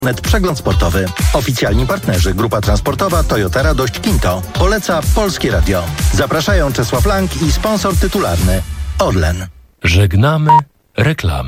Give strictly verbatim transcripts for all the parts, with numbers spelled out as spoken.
Net Przegląd sportowy. Oficjalni partnerzy Grupa Transportowa Toyota Radość Kinto. Poleca Polskie Radio. Zapraszają Czesław Lang i sponsor tytularny Orlen. Żegnamy reklamy.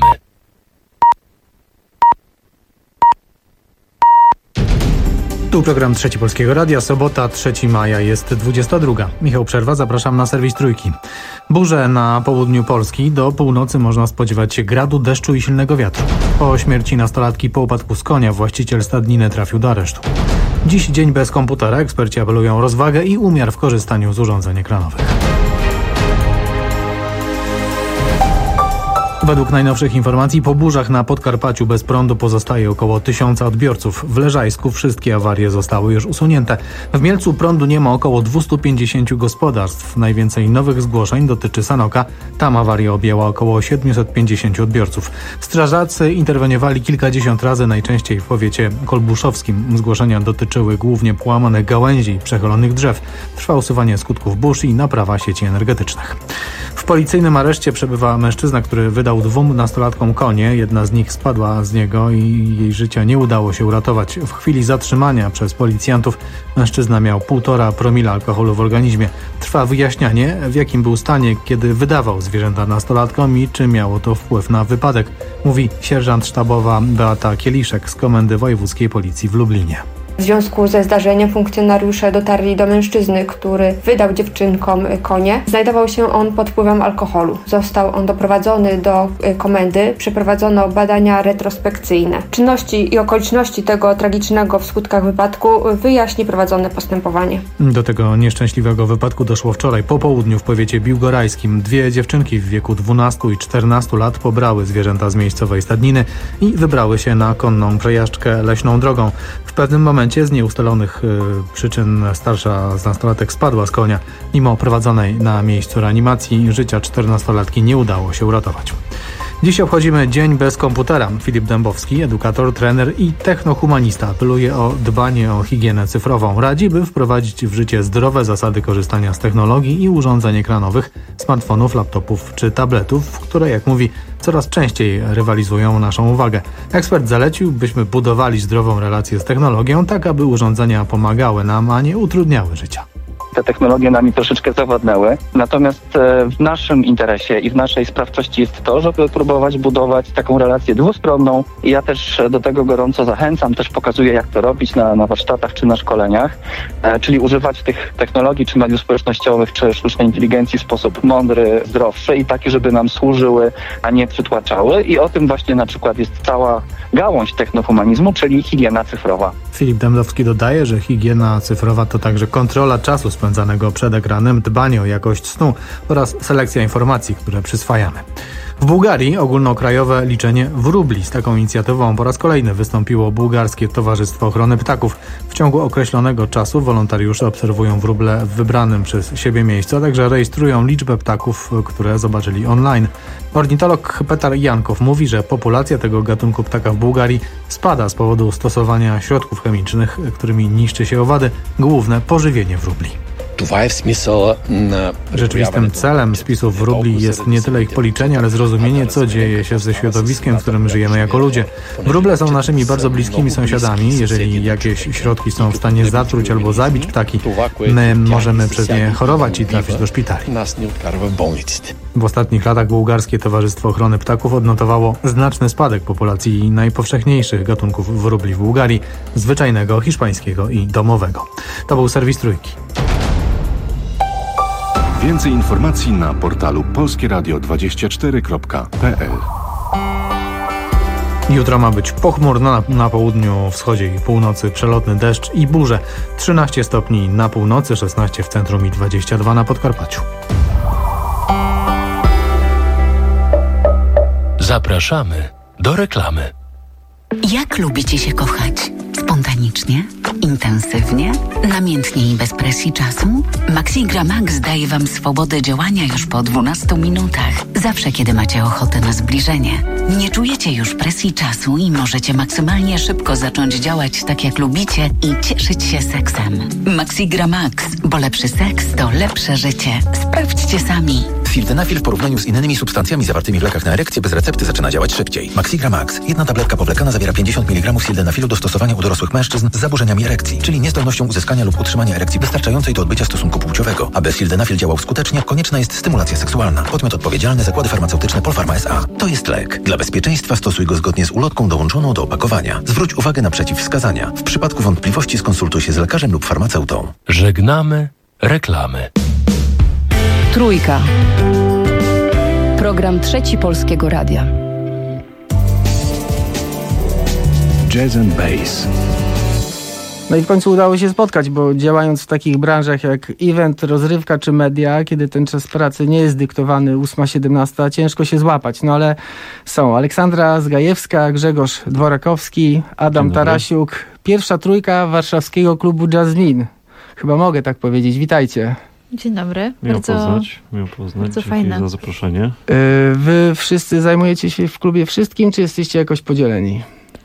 Tu program Trzeci Polskiego Radia. Sobota, trzeciego maja, jest dwudziesta druga. Michał Przerwa, zapraszam na serwis Trójki. Burze na południu Polski. Do północy można spodziewać się gradu, deszczu i silnego wiatru. Po śmierci nastolatki po upadku z konia właściciel stadniny trafił do aresztu. Dziś dzień bez komputera. Eksperci apelują o rozwagę i umiar w korzystaniu z urządzeń ekranowych. Według najnowszych informacji po burzach na Podkarpaciu bez prądu pozostaje około tysiąca odbiorców. W Leżajsku wszystkie awarie zostały już usunięte. W Mielcu prądu nie ma około dwieście pięćdziesiąt gospodarstw. Najwięcej nowych zgłoszeń dotyczy Sanoka. Tam awaria objęła około siedemset pięćdziesiąt odbiorców. Strażacy interweniowali kilkadziesiąt razy, najczęściej w powiecie kolbuszowskim. Zgłoszenia dotyczyły głównie połamanych gałęzi i przechylonych drzew. Trwa usuwanie skutków burz i naprawa sieci energetycznych. W policyjnym areszcie przebywa mężczyzna, który wydał dwóm nastolatkom konie. Jedna z nich spadła z niego i jej życia nie udało się uratować. W chwili zatrzymania przez policjantów mężczyzna miał półtora promila alkoholu w organizmie. Trwa wyjaśnianie, w jakim był stanie, kiedy wydawał zwierzęta nastolatkom i czy miało to wpływ na wypadek, mówi sierżant sztabowa Beata Kieliszek z Komendy Wojewódzkiej Policji w Lublinie. W związku ze zdarzeniem funkcjonariusze dotarli do mężczyzny, który wydał dziewczynkom konie. Znajdował się on pod wpływem alkoholu. Został on doprowadzony do komendy. Przeprowadzono badania retrospekcyjne. Czynności i okoliczności tego tragicznego w skutkach wypadku wyjaśni prowadzone postępowanie. Do tego nieszczęśliwego wypadku doszło wczoraj po południu w powiecie biłgorajskim. Dwie dziewczynki w wieku dwunastu i czternastu lat pobrały zwierzęta z miejscowej stadniny i wybrały się na konną przejażdżkę leśną drogą. W pewnym momencie z nieustalonych y, przyczyn starsza z nastolatek spadła z konia. Mimo prowadzonej na miejscu reanimacji życia czternastolatki nie udało się uratować. Dziś obchodzimy Dzień bez komputera. Filip Dębowski, edukator, trener i technohumanista, apeluje o dbanie o higienę cyfrową. Radzi, by wprowadzić w życie zdrowe zasady korzystania z technologii i urządzeń ekranowych, smartfonów, laptopów czy tabletów, które, jak mówi, coraz częściej rywalizują naszą uwagę. Ekspert zalecił, byśmy budowali zdrową relację z technologią, tak aby urządzenia pomagały nam, a nie utrudniały życia. Te technologie nami troszeczkę zawładnęły. Natomiast w naszym interesie i w naszej sprawczości jest to, żeby próbować budować taką relację dwustronną. I ja też do tego gorąco zachęcam, też pokazuję, jak to robić na, na warsztatach czy na szkoleniach, e, czyli używać tych technologii, czy mediów społecznościowych, czy sztucznej inteligencji w sposób mądry, zdrowszy i taki, żeby nam służyły, a nie przytłaczały. I o tym właśnie na przykład jest cała gałąź technohumanizmu, czyli higiena cyfrowa. Filip Dębowski dodaje, że higiena cyfrowa to także kontrola czasu spędzanego przed ekranem, dbanie o jakość snu oraz selekcja informacji, które przyswajamy. W Bułgarii ogólnokrajowe liczenie wróbli. Z taką inicjatywą po raz kolejny wystąpiło Bułgarskie Towarzystwo Ochrony Ptaków. W ciągu określonego czasu wolontariusze obserwują wróble w wybranym przez siebie miejscu, a także rejestrują liczbę ptaków, które zobaczyli online. Ornitolog Petar Jankow mówi, że populacja tego gatunku ptaka w Bułgarii spada z powodu stosowania środków chemicznych, którymi niszczy się owady, główne pożywienie wróbli. Rzeczywistym celem spisów wróbli jest nie tyle ich policzenie, ale zrozumienie, co dzieje się ze środowiskiem, w którym żyjemy jako ludzie. Wróble są naszymi bardzo bliskimi sąsiadami. Jeżeli jakieś środki są w stanie zatruć albo zabić ptaki, my możemy przez nie chorować i trafić do szpitali. W ostatnich latach Bułgarskie Towarzystwo Ochrony Ptaków odnotowało znaczny spadek populacji najpowszechniejszych gatunków wróbli w Bułgarii, zwyczajnego, hiszpańskiego i domowego. To był serwis Trójki. Więcej informacji na portalu polskie radio dwadzieścia cztery kropka p l. Jutro ma być pochmurno, na, na południu, wschodzie i północy przelotny deszcz i burze. trzynaście stopni na północy, szesnaście w centrum i dwadzieścia dwa na Podkarpaciu. Zapraszamy do reklamy. Jak lubicie się kochać? Spontanicznie? Intensywnie? Namiętnie i bez presji czasu? Maxigra Max daje Wam swobodę działania już po dwunastu minutach. Zawsze, kiedy macie ochotę na zbliżenie. Nie czujecie już presji czasu i możecie maksymalnie szybko zacząć działać tak, jak lubicie i cieszyć się seksem. Maxigra Max, bo lepszy seks to lepsze życie. Sprawdźcie sami. Sildenafil w porównaniu z innymi substancjami zawartymi w lekach na erekcję bez recepty zaczyna działać szybciej. Maxigra Max. Jedna tabletka powlekana zawiera pięćdziesiąt miligramów sildenafilu do stosowania u dorosłych mężczyzn z zaburzeniami erekcji, czyli niezdolnością uzyskania lub utrzymania erekcji wystarczającej do odbycia stosunku płciowego. Aby sildenafil działał skutecznie, konieczna jest stymulacja seksualna. Podmiot odpowiedzialny: Zakłady Farmaceutyczne Polpharma S A. To jest lek. Dla bezpieczeństwa stosuj go zgodnie z ulotką dołączoną do opakowania. Zwróć uwagę na przeciwwskazania. W przypadku wątpliwości skonsultuj się z lekarzem lub farmaceutą. Żegnamy reklamy. Trójka. Program Trzeci Polskiego Radia. Jazz and Bass. No i w końcu udało się spotkać, bo działając w takich branżach jak event, rozrywka czy media, kiedy ten czas pracy nie jest dyktowany ósma siedemnaście, ciężko się złapać. No ale są Aleksandra Zgajewska, Grzegorz Dworakowski, Adam Tarasiuk. Pierwsza trójka warszawskiego klubu Jazzmin. Chyba mogę tak powiedzieć. Witajcie. Dzień dobry. Miło bardzo, poznać. Miło poznać. Bardzo Dzięki fajne. za zaproszenie. Wy wszyscy zajmujecie się w klubie wszystkim, czy jesteście jakoś podzieleni?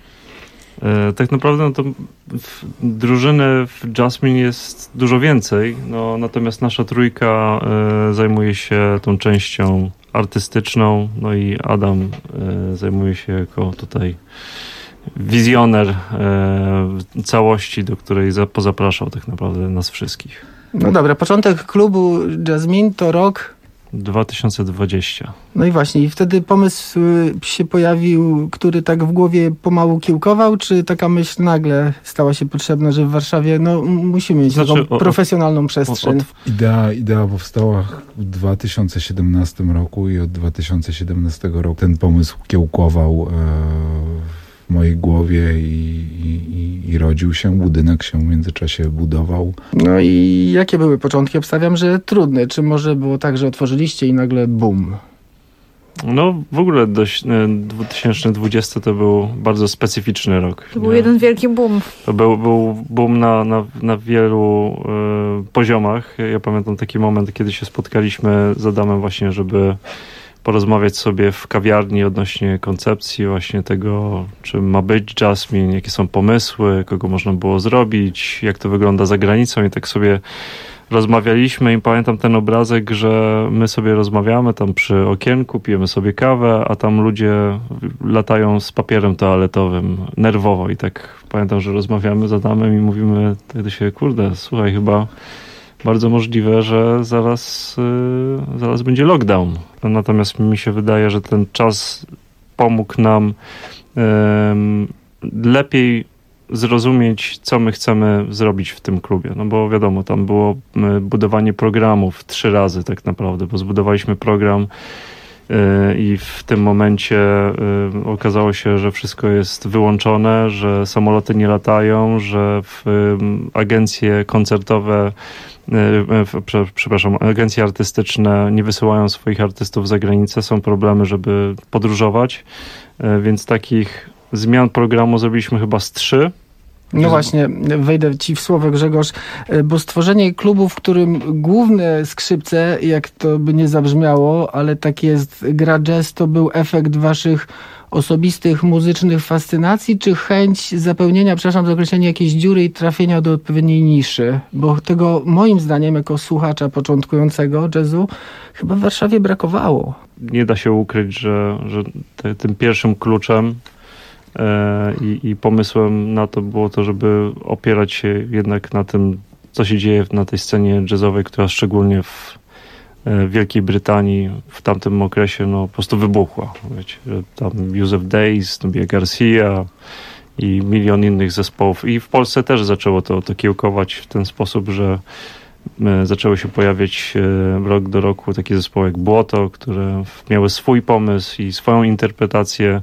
E, tak naprawdę no to w, drużyny w Jazzmin jest dużo więcej, no, natomiast nasza trójka e, zajmuje się tą częścią artystyczną, no i Adam e, zajmuje się jako tutaj wizjoner e, całości, do której za, pozapraszał tak naprawdę nas wszystkich. No dobra, początek klubu Jazzmin to rok dwa tysiące dwudziesty. No i właśnie, i wtedy pomysł się pojawił, który tak w głowie pomału kiełkował, czy taka myśl nagle stała się potrzebna, że w Warszawie no, musimy mieć Znaczy, taką o, profesjonalną przestrzeń? Od, Idea, idea powstała w dwa tysiące siedemnastym roku i od dwa tysiące siedemnastego roku ten pomysł kiełkował e, w mojej głowie i, i, i rodził się. Budynek się w międzyczasie budował. No i jakie były początki? Obstawiam, że trudne. Czy może było tak, że otworzyliście i nagle bum? No w ogóle dość, dwa tysiące dwudziesty to był bardzo specyficzny rok. To był jeden wielki boom. To był, był boom na, na, na wielu y, poziomach. Ja pamiętam taki moment, kiedy się spotkaliśmy z Adamem właśnie, żeby porozmawiać sobie w kawiarni odnośnie koncepcji właśnie tego, czym ma być Jazzmin, jakie są pomysły, kogo można było zrobić, jak to wygląda za granicą i tak sobie rozmawialiśmy i pamiętam ten obrazek, że my sobie rozmawiamy tam przy okienku, pijemy sobie kawę, a tam ludzie latają z papierem toaletowym nerwowo i tak pamiętam, że rozmawiamy z Adamem i mówimy tak do siebie, kurde, słuchaj, chyba bardzo możliwe, że zaraz, yy, zaraz będzie lockdown. Natomiast mi się wydaje, że ten czas pomógł nam yy, lepiej zrozumieć, co my chcemy zrobić w tym klubie. No bo wiadomo, tam było budowanie programów trzy razy tak naprawdę, bo zbudowaliśmy program yy, i w tym momencie yy, okazało się, że wszystko jest wyłączone, że samoloty nie latają, że w, yy, agencje koncertowe przepraszam, agencje artystyczne nie wysyłają swoich artystów za granicę, są problemy, żeby podróżować, więc takich zmian programu zrobiliśmy chyba z trzy. No właśnie, wejdę ci w słowo, Grzegorz, bo stworzenie klubu, w którym główne skrzypce, jak to by nie zabrzmiało, ale tak jest, gra jazz, to był efekt waszych osobistych, muzycznych fascynacji, czy chęć zapełnienia, przepraszam za określenie, jakiejś dziury i trafienia do odpowiedniej niszy? Bo tego moim zdaniem, jako słuchacza początkującego jazzu, chyba w Warszawie brakowało. Nie da się ukryć, że, że te, tym pierwszym kluczem e, i, i pomysłem na to było to, żeby opierać się jednak na tym, co się dzieje na tej scenie jazzowej, która szczególnie w w Wielkiej Brytanii w tamtym okresie no, po prostu wybuchła. Wiecie, tam Józef Days, Nubia Garcia i milion innych zespołów. I w Polsce też zaczęło to, to kiełkować w ten sposób, że zaczęły się pojawiać rok do roku takie zespoły jak Błoto, które miały swój pomysł i swoją interpretację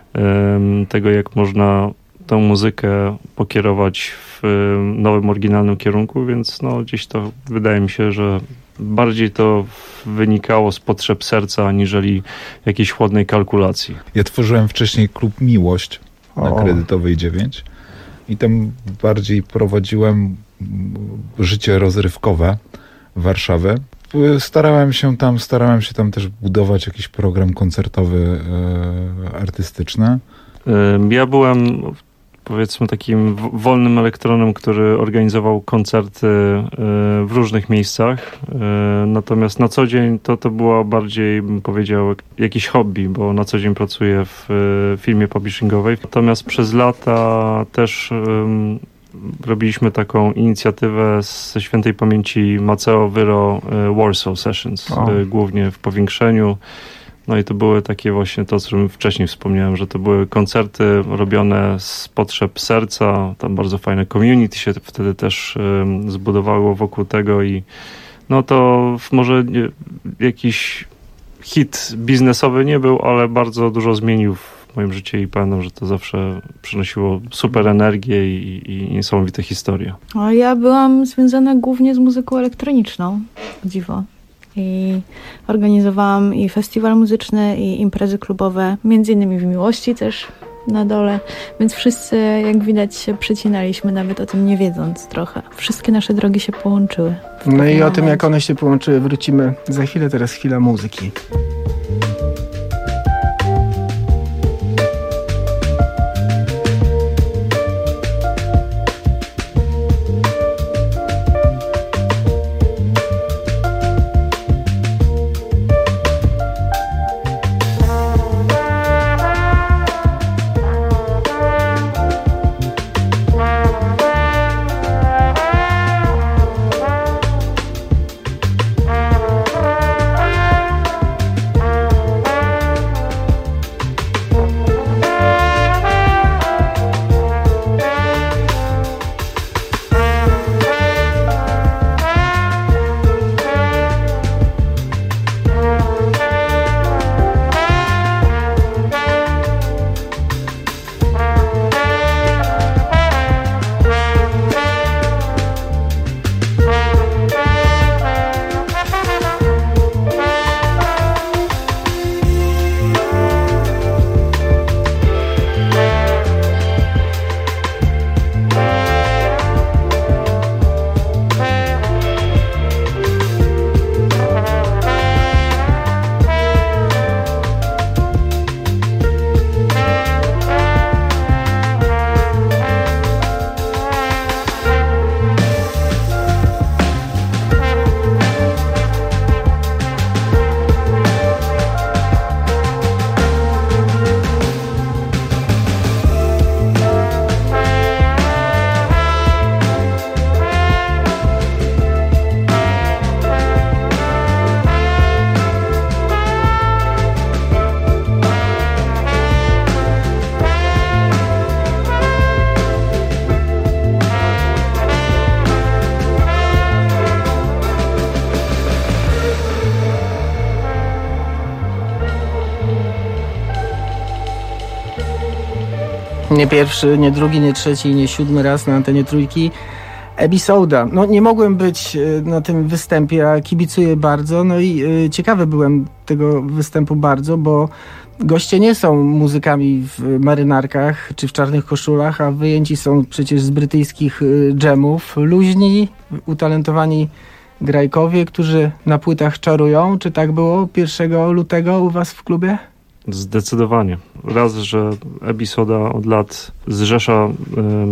tego, jak można tę muzykę pokierować w nowym, oryginalnym kierunku, więc no, gdzieś to wydaje mi się, że bardziej to wynikało z potrzeb serca, aniżeli jakiejś chłodnej kalkulacji. Ja tworzyłem wcześniej klub Miłość na O. Kredytowej dziewięć i tam bardziej prowadziłem życie rozrywkowe w Warszawie. Starałem się tam, starałem się tam też budować jakiś program koncertowy, e, artystyczny. Ja byłem powiedzmy takim wolnym elektronem, który organizował koncerty w różnych miejscach. Natomiast na co dzień to, to było bardziej, bym powiedział, jakieś hobby, bo na co dzień pracuję w firmie publishingowej. Natomiast przez lata też um, robiliśmy taką inicjatywę ze świętej pamięci Maceo Wyro Warsaw Sessions, o. głównie w powiększeniu. No i to były takie właśnie to, co wcześniej wspomniałem, że to były koncerty robione z potrzeb serca, tam bardzo fajne community się wtedy też um, zbudowało wokół tego i no to może nie, jakiś hit biznesowy nie był, ale bardzo dużo zmienił w moim życiu i pamiętam, że to zawsze przynosiło super energię i, i niesamowite historie. A ja byłam związana głównie z muzyką elektroniczną, o dziwo. I organizowałam i festiwal muzyczny, i imprezy klubowe, między innymi w Miłości też na dole, więc wszyscy, jak widać, się przecinaliśmy, nawet o tym nie wiedząc trochę. Wszystkie nasze drogi się połączyły. No i o tym, jak one się połączyły, wrócimy za chwilę. Teraz chwila muzyki. Nie pierwszy, nie drugi, nie trzeci, nie siódmy raz na antenie Trójki. Ebisoda. No nie mogłem być na tym występie, a kibicuję bardzo. No i y, ciekawy byłem tego występu bardzo, bo goście nie są muzykami w marynarkach czy w czarnych koszulach, a wyjęci są przecież z brytyjskich y, dżemów. Luźni, utalentowani grajkowie, którzy na płytach czarują. Czy tak było pierwszego lutego u was w klubie? Zdecydowanie. Raz, że Ebisoda od lat zrzesza y,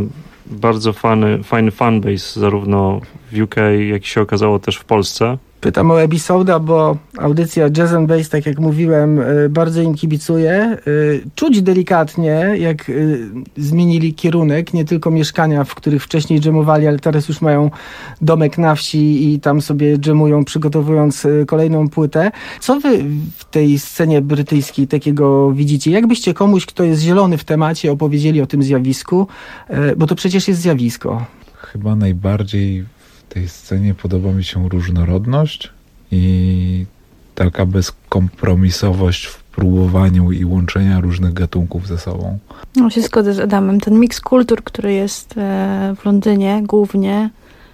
bardzo fany, fajny fanbase zarówno w U K, jak się okazało też w Polsce. Pytam o Ebisoda, bo audycja Jazz and Bass, tak jak mówiłem, bardzo im kibicuje. Czuć delikatnie, jak zmienili kierunek, nie tylko mieszkania, w których wcześniej dżemowali, ale teraz już mają domek na wsi i tam sobie dżemują, przygotowując kolejną płytę. Co wy w tej scenie brytyjskiej takiego widzicie? Jakbyście komuś, kto jest zielony w temacie, opowiedzieli o tym zjawisku? Bo to przecież jest zjawisko. Chyba najbardziej w tej scenie podoba mi się różnorodność i taka bezkompromisowość w próbowaniu i łączenia różnych gatunków ze sobą. No się zgodzę z Adamem. Ten miks kultur, który jest w Londynie głównie,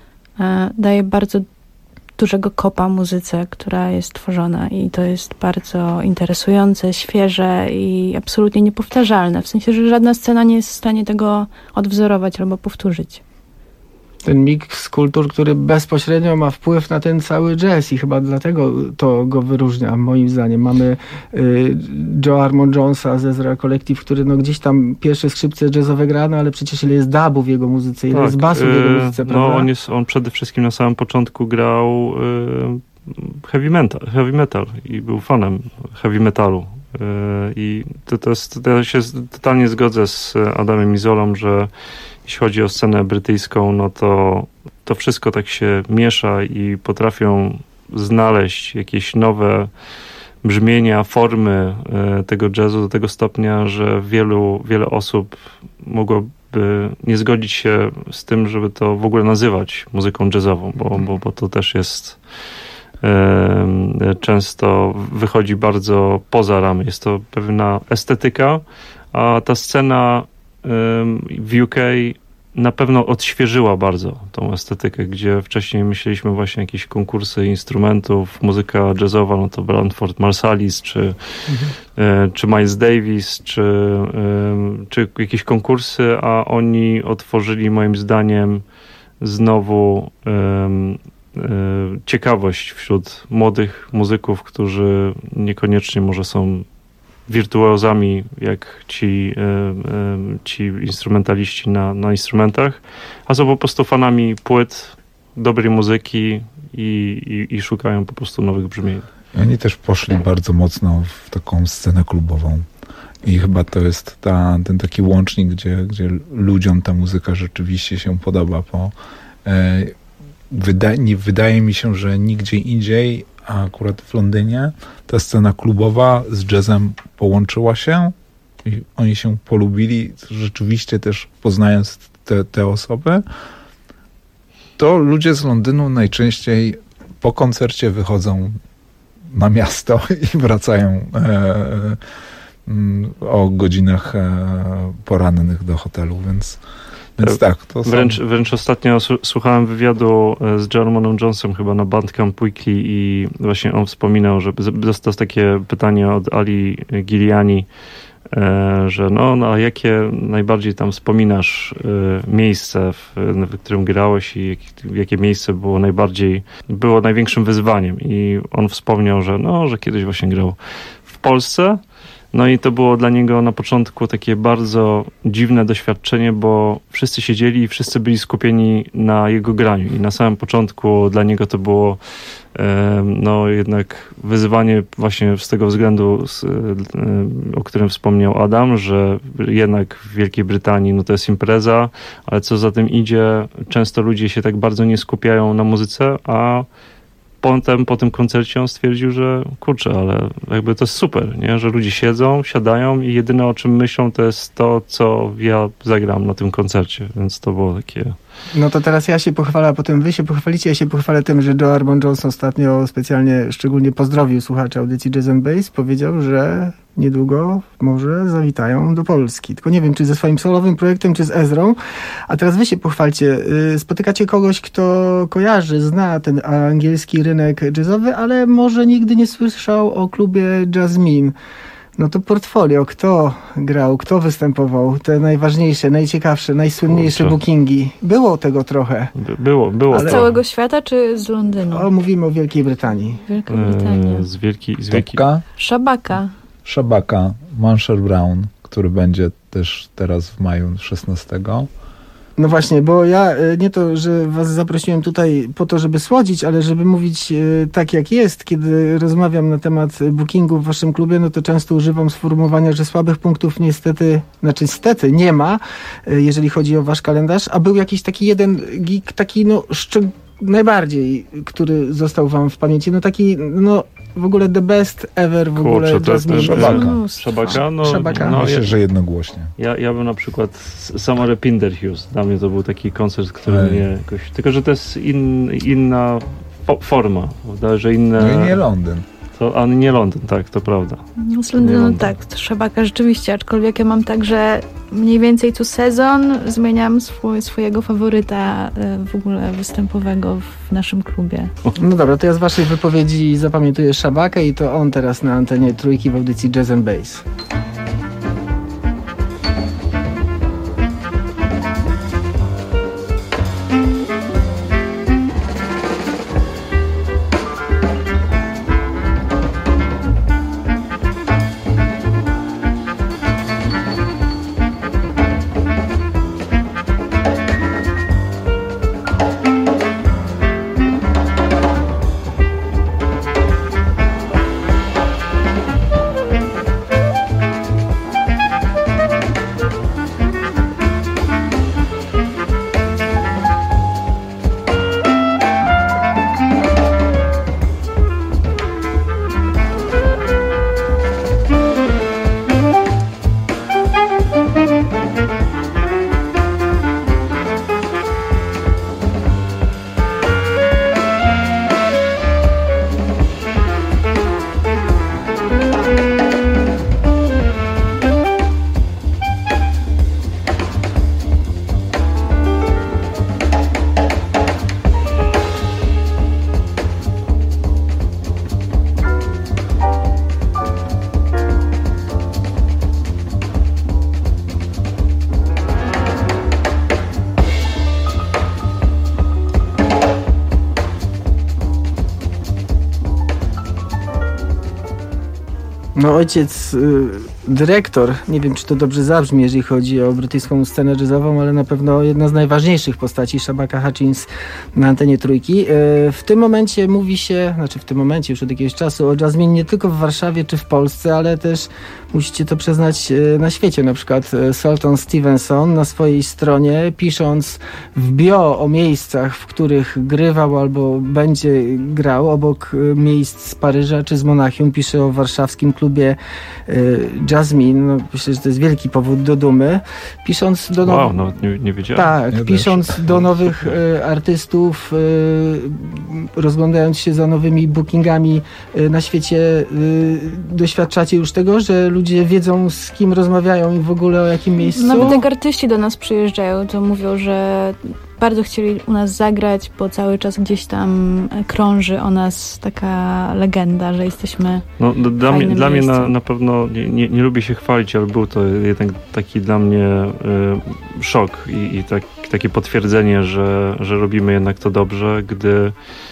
daje bardzo dużego kopa muzyce, która jest tworzona i to jest bardzo interesujące, świeże i absolutnie niepowtarzalne. W sensie, że żadna scena nie jest w stanie tego odwzorować albo powtórzyć. ten miks kultur, który bezpośrednio ma wpływ na ten cały jazz i chyba dlatego to go wyróżnia, moim zdaniem. Mamy y, Joe Armon Jonesa z Ezra Collective, który no gdzieś tam pierwsze skrzypce jazzowe gra, no ale przecież ile jest dubu w jego muzyce, ile tak, jest basu w jego muzyce, prawda? No on, jest, on przede wszystkim na samym początku grał y, heavy metal, heavy metal i był fanem heavy metalu. Y, I to, to, jest, to ja się totalnie zgodzę z Adamem Izolą, że jeśli chodzi o scenę brytyjską, no to to wszystko tak się miesza i potrafią znaleźć jakieś nowe brzmienia, formy tego jazzu do tego stopnia, że wielu, wiele osób mogłoby nie zgodzić się z tym, żeby to w ogóle nazywać muzyką jazzową, bo, bo, bo to też jest e, często wychodzi bardzo poza ramy. Jest to pewna estetyka, a ta scena w U K na pewno odświeżyła bardzo tą estetykę, gdzie wcześniej myśleliśmy właśnie jakieś konkursy instrumentów, muzyka jazzowa, no to Branford Marsalis, czy, mhm. e, czy Miles Davis, czy, e, czy jakieś konkursy, a oni otworzyli moim zdaniem znowu e, e, ciekawość wśród młodych muzyków, którzy niekoniecznie może są wirtuozami, jak ci, ci instrumentaliści na, na instrumentach, a są po prostu fanami płyt, dobrej muzyki i, i, i szukają po prostu nowych brzmień. Oni też poszli bardzo mocno w taką scenę klubową i chyba to jest ta, ten taki łącznik, gdzie, gdzie ludziom ta muzyka rzeczywiście się podoba, bo e, wyda, nie, wydaje mi się, że nigdzie indziej, a akurat w Londynie ta scena klubowa z jazzem połączyła się i oni się polubili, rzeczywiście też poznając te, te osoby, to ludzie z Londynu najczęściej po koncercie wychodzą na miasto i wracają e, o godzinach e, porannych do hotelu, więc Więc tak, to wręcz, są... wręcz ostatnio słuchałem wywiadu z Jarmonem Jonesem chyba na Bandcamp Weekly i właśnie on wspominał, że dostał takie pytanie od Ali Giliani, że no, no a jakie najbardziej tam wspominasz miejsce, w, w którym grałeś i jakie miejsce było najbardziej, było największym wyzwaniem i on wspomniał, że no, że kiedyś właśnie grał w Polsce. No i to było dla niego na początku takie bardzo dziwne doświadczenie, bo wszyscy siedzieli i wszyscy byli skupieni na jego graniu. I na samym początku dla niego to było e, no jednak wyzwanie właśnie z tego względu, z, e, o którym wspomniał Adam, że jednak w Wielkiej Brytanii no to jest impreza, ale co za tym idzie, często ludzie się tak bardzo nie skupiają na muzyce, a Potem po tym koncercie on stwierdził, że kurczę, ale jakby to jest super, nie? Że ludzie siedzą, siadają i jedyne o czym myślą to jest to, co ja zagram na tym koncercie, więc to było takie... No to teraz ja się pochwalę, a potem wy się pochwalicie, ja się pochwalę tym, że Joe Armon Jones ostatnio specjalnie, szczególnie pozdrowił słuchaczy audycji Jazz and Bass, powiedział, że niedługo może zawitają do Polski. Tylko nie wiem, czy ze swoim solowym projektem, czy z Ezrą. A teraz wy się pochwalcie. Spotykacie kogoś, kto kojarzy, zna ten angielski rynek jazzowy, ale może nigdy nie słyszał o klubie Jasmine. No to portfolio. Kto grał, kto występował? Te najważniejsze, najciekawsze, najsłynniejsze Kurczę. bookingi. Było tego trochę. By, było, było. Z całego świata, czy z Londynu? O, mówimy o Wielkiej Brytanii. Wielka Brytania. Eee, z Wielkiej... Z Wielkiej... Szabaka. Szabaka, Mansher Brown, który będzie też teraz w maju szesnastego. No właśnie, bo ja nie to, że was zaprosiłem tutaj po to, żeby słodzić, ale żeby mówić tak jak jest. Kiedy rozmawiam na temat bookingu w waszym klubie, no to często używam sformułowania, że słabych punktów niestety, znaczy niestety nie ma, jeżeli chodzi o wasz kalendarz, a był jakiś taki jeden gig, taki no szczeg- najbardziej, który został wam w pamięci, no taki no w ogóle the best ever w ogóle. Kurczę, to, to Szabaka. Szabaka? No, Szabaka. No, Myślę, że jednogłośnie. Ja, ja bym na przykład Summer Pinderhughes. Dla mnie to był taki koncert, który Ej. mnie jakoś... Tylko, że to jest in, inna fo- forma, prawda? Że inne... No i nie Londyn. To, a nie Londyn, tak, to prawda. No z Londynu no, tak, Szabaka rzeczywiście, aczkolwiek ja mam tak, że mniej więcej co sezon zmieniam swój, swojego faworyta w ogóle występowego w naszym klubie. No dobra, to ja z waszej wypowiedzi zapamiętuję Szabakę i to on teraz na antenie Trójki w audycji Jazz and Bass. No ojciec, y, dyrektor, nie wiem czy to dobrze zabrzmi, jeżeli chodzi o brytyjską scenę jazzową, ale na pewno jedna z najważniejszych postaci, Shabaka Hutchins na antenie Trójki. Y, w tym momencie mówi się, znaczy w tym momencie już od jakiegoś czasu o Jasmine nie tylko w Warszawie czy w Polsce, ale też musicie to przyznać y, na świecie. Na przykład y, Sultan Stevenson na swojej stronie, pisząc w bio o miejscach, w których grywał albo będzie grał, obok y, miejsc z Paryża czy z Monachium, pisze o warszawskim klubie y, Jasmine. No, myślę, że to jest wielki powód do dumy. Pisząc do wow, nowych... no nie, nie wiedziałem. Tak, nie pisząc też. do nowych y, artystów, y, rozglądając się za nowymi bookingami y, na świecie, y, doświadczacie już tego, że ludzie wiedzą, z kim rozmawiają i w ogóle o jakim miejscu? Nawet jak artyści do nas przyjeżdżają, to mówią, że bardzo chcieli u nas zagrać, bo cały czas gdzieś tam krąży o nas taka legenda, że jesteśmy no, d- dla mnie, dla mnie miejscu. na, na pewno nie, nie, nie lubię się chwalić, ale był to jednak taki dla mnie y, szok i, i tak, takie potwierdzenie, że, że robimy jednak to dobrze, gdy y,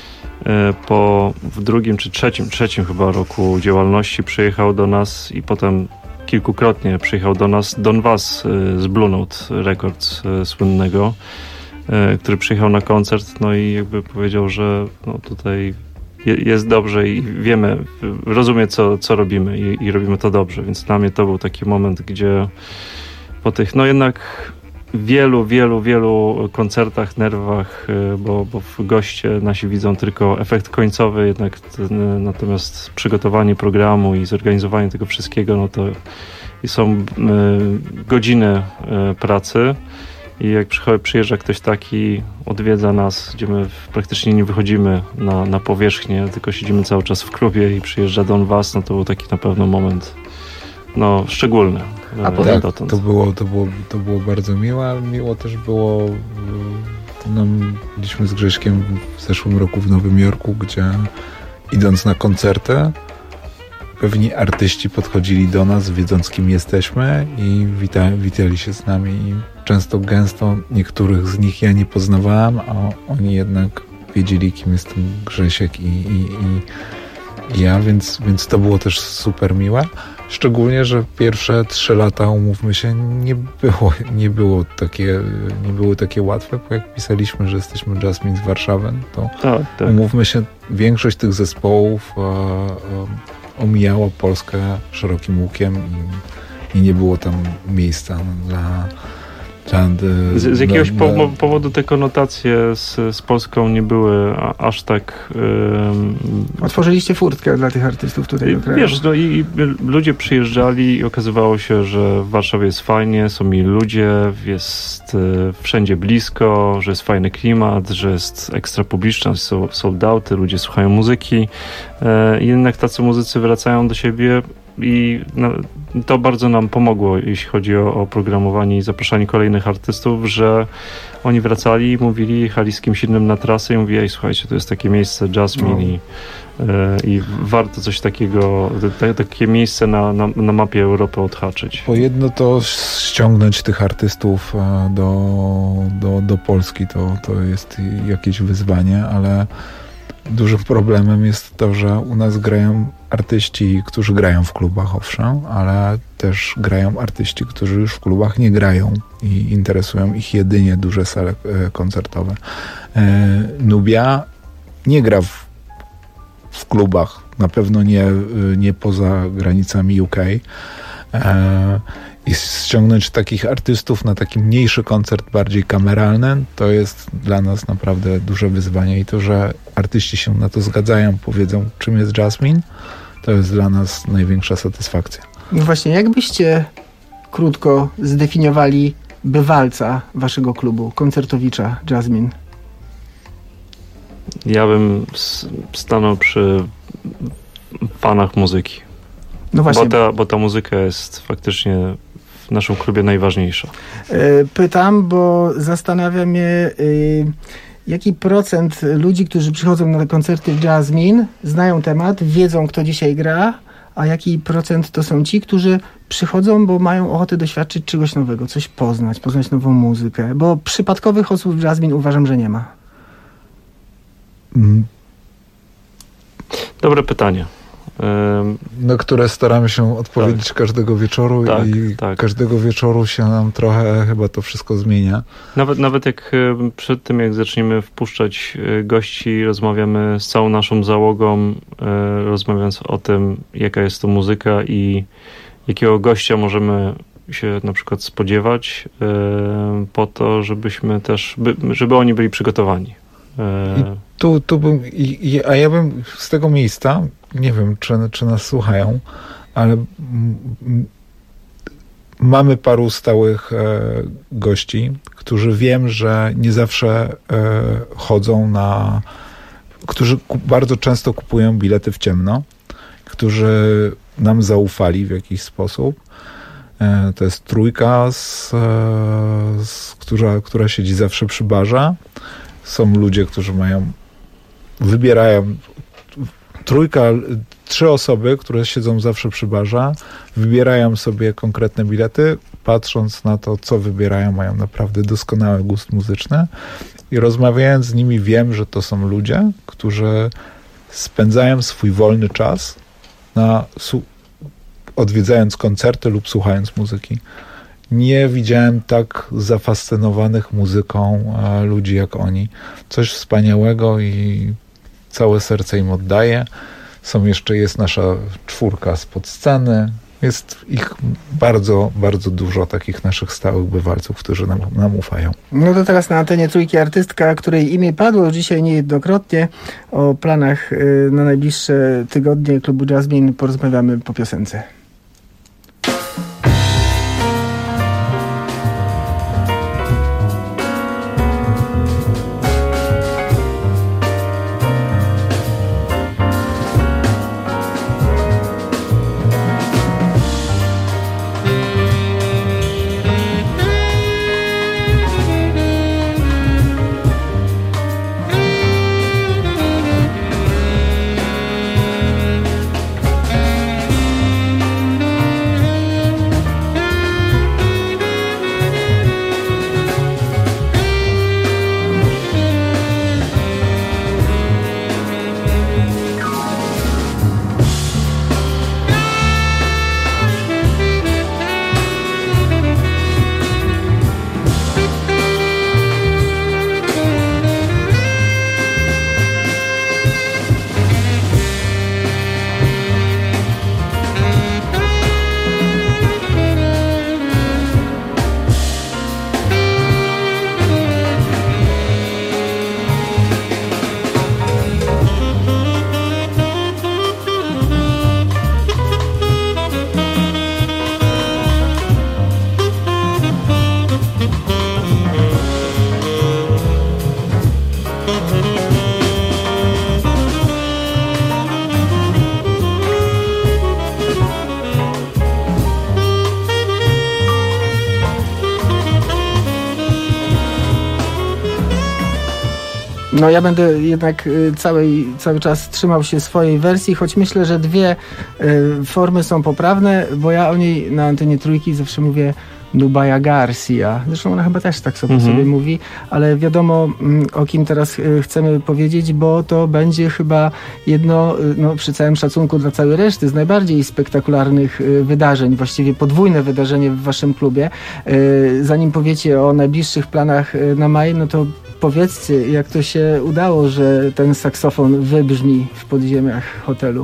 po w drugim czy trzecim, trzecim chyba roku działalności przyjechał do nas i potem kilkukrotnie przyjechał do nas Don Was y, z Blue Note Records y, słynnego, który przyjechał na koncert, no i jakby powiedział, że no tutaj je, jest dobrze i wiemy, rozumie co, co robimy i, i robimy to dobrze, więc dla mnie to był taki moment, gdzie po tych, no jednak wielu, wielu, wielu koncertach, nerwach, bo, bo goście nasi widzą tylko efekt końcowy, jednak ten, natomiast przygotowanie programu i zorganizowanie tego wszystkiego, no to są y, godziny y, pracy. I jak przyjeżdża ktoś taki, odwiedza nas, gdzie my praktycznie nie wychodzimy na, na powierzchnię, tylko siedzimy cały czas w klubie i przyjeżdża Don Was, no to był taki na pewno moment no, szczególny. A tak, to było, to, było, to było bardzo miłe, ale miło też było, no, byliśmy z Grześkiem w zeszłym roku w Nowym Jorku, gdzie idąc na koncerty, pewni artyści podchodzili do nas, wiedząc kim jesteśmy i wita, witali się z nami. I często, gęsto niektórych z nich ja nie poznawałem, a oni jednak wiedzieli, kim jest ten Grzesiek i, i, i ja, więc, więc to było też super miłe. Szczególnie, że pierwsze trzy lata, umówmy się, nie było, nie było takie, nie były takie łatwe, bo jak pisaliśmy, że jesteśmy Jasmine z Warszawy, to tak, tak. umówmy się, większość tych zespołów a, a, omijała Polskę szerokim łukiem i, i nie było tam miejsca dla... Z, z jakiegoś dla, po, powodu te konotacje z, z Polską nie były a, aż tak... Um, Otworzyliście furtkę dla tych artystów tutaj do kraju. Wiesz, no i, i ludzie przyjeżdżali i okazywało się, że w Warszawie jest fajnie, są mili ludzie, jest y, wszędzie blisko, że jest fajny klimat, że jest ekstra publiczność, są sold outy, ludzie słuchają muzyki. Y, jednak tacy muzycy wracają do siebie i no, to bardzo nam pomogło, jeśli chodzi o, o programowanie i zapraszanie kolejnych artystów, że oni wracali i mówili, jechali z kimś innym na trasę i mówili, ej, słuchajcie, to jest takie miejsce Jasmine no. i, y, i warto coś takiego, t- takie miejsce na, na, na mapie Europy odhaczyć. Po jedno to ściągnąć tych artystów do, do, do Polski, to, to jest jakieś wyzwanie, ale dużym problemem jest to, że u nas grają artyści, którzy grają w klubach, owszem, ale też grają artyści, którzy już w klubach nie grają i interesują ich jedynie duże sale koncertowe. Nubia nie gra w, w klubach, na pewno nie, nie poza granicami U K. I ściągnąć takich artystów na taki mniejszy koncert, bardziej kameralny, to jest dla nas naprawdę duże wyzwanie i to, że artyści się na to zgadzają, powiedzą, czym jest Jasmine, to jest dla nas największa satysfakcja. No właśnie, jak byście krótko zdefiniowali bywalca waszego klubu, koncertowicza Jasmine? Ja bym stanął przy fanach muzyki. No właśnie. Bo ta, bo ta muzyka jest faktycznie w naszym klubie najważniejsza. Pytam, bo zastanawia mnie, jaki procent ludzi, którzy przychodzą na koncerty Jasmine, znają temat, wiedzą, kto dzisiaj gra, a jaki procent to są ci, którzy przychodzą, bo mają ochotę doświadczyć czegoś nowego, coś poznać, poznać nową muzykę, bo przypadkowych osób w Jasmine uważam, że nie ma. Dobre pytanie. na które staramy się odpowiedzieć tak. każdego wieczoru tak, i tak. każdego wieczoru się nam trochę chyba to wszystko zmienia. Nawet, nawet jak przed tym, jak zaczniemy wpuszczać gości, rozmawiamy z całą naszą załogą, rozmawiając o tym, jaka jest to muzyka i jakiego gościa możemy się na przykład spodziewać, po to, żebyśmy też, żeby oni byli przygotowani. I tu, tu bym, i, i, a ja bym z tego miejsca, nie wiem, czy, czy nas słuchają, ale m, m, mamy paru stałych e, gości, którzy wiem, że nie zawsze e, chodzą na, którzy ku, bardzo często kupują bilety w ciemno, którzy nam zaufali w jakiś sposób. E, to jest trójka, z, e, z, która, która siedzi zawsze przy barze. Są ludzie, którzy mają, wybierają, trójka, trzy osoby, które siedzą zawsze przy barze, wybierają sobie konkretne bilety, patrząc na to, co wybierają, mają naprawdę doskonały gust muzyczny i rozmawiając z nimi wiem, że to są ludzie, którzy spędzają swój wolny czas na, odwiedzając koncerty lub słuchając muzyki. Nie widziałem tak zafascynowanych muzyką e, ludzi jak oni. Coś wspaniałego i całe serce im oddaję. Są jeszcze, jest nasza czwórka spod sceny. Jest ich bardzo, bardzo dużo takich naszych stałych bywalców, którzy nam, nam ufają. No to teraz na antenie Trójki artystka, której imię padło już dzisiaj niejednokrotnie. O planach y, na najbliższe tygodnie klubu Jasmine porozmawiamy po piosence. No ja będę jednak cały, cały czas trzymał się swojej wersji, choć myślę, że dwie y, formy są poprawne, bo ja o niej na antenie Trójki zawsze mówię Nubia Garcia. Zresztą ona chyba też tak sobie, mm-hmm. sobie mówi, ale wiadomo mm, o kim teraz y, chcemy powiedzieć, bo to będzie chyba jedno, y, no, przy całym szacunku dla całej reszty, z najbardziej spektakularnych y, wydarzeń, właściwie podwójne wydarzenie w waszym klubie. Y, zanim powiecie o najbliższych planach y, na maj, no to powiedzcie, jak to się udało, że ten saksofon wybrzmi w podziemiach hotelu.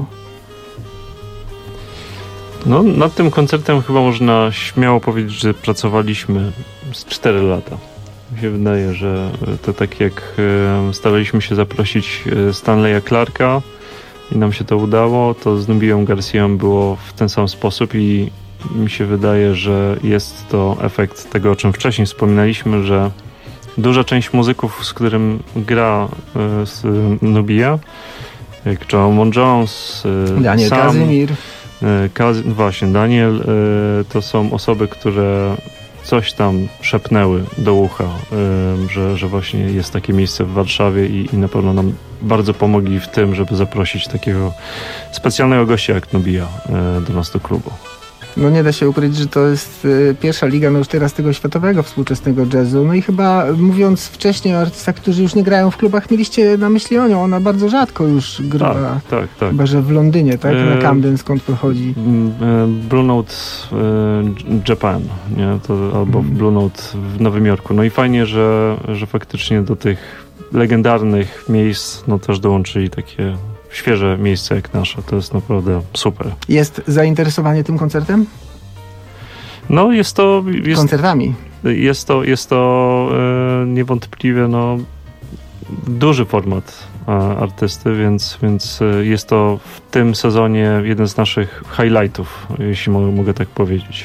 No, nad tym koncertem chyba można śmiało powiedzieć, że pracowaliśmy z cztery lata. Mi się wydaje, że to tak jak staraliśmy się zaprosić Stanleya Clarka i nam się to udało, to z Nubią Garcią było w ten sam sposób i mi się wydaje, że jest to efekt tego, o czym wcześniej wspominaliśmy, że duża część muzyków, z którym gra z Nubia, jak Joe Mon Jones, Daniel Sam, Kazimir, Kaz- właśnie Daniel, to są osoby, które coś tam szepnęły do ucha, że, że właśnie jest takie miejsce w Warszawie i, i na pewno nam bardzo pomogli w tym, żeby zaprosić takiego specjalnego gościa jak Nubia do nas do klubu. No nie da się ukryć, że to jest y, pierwsza liga, no już teraz tego światowego, współczesnego jazzu. No i chyba mówiąc wcześniej o artystach, którzy już nie grają w klubach, mieliście na myśli o nią. Ona bardzo rzadko już gra. Tak, tak, tak. Chyba, że w Londynie, tak? Na E, Camden, skąd pochodzi. e, Blue Note e, Japan, nie? To, albo Mhm. Blue Note w Nowym Jorku. No i fajnie, że, że faktycznie do tych legendarnych miejsc no też dołączyli takie świeże miejsca jak nasze. To jest naprawdę super. Jest zainteresowanie tym koncertem? No jest to... Jest, Koncertami. Jest to, jest to e, niewątpliwie no, duży format e, artysty, więc, więc e, jest to w tym sezonie jeden z naszych highlightów, jeśli mo- mogę tak powiedzieć.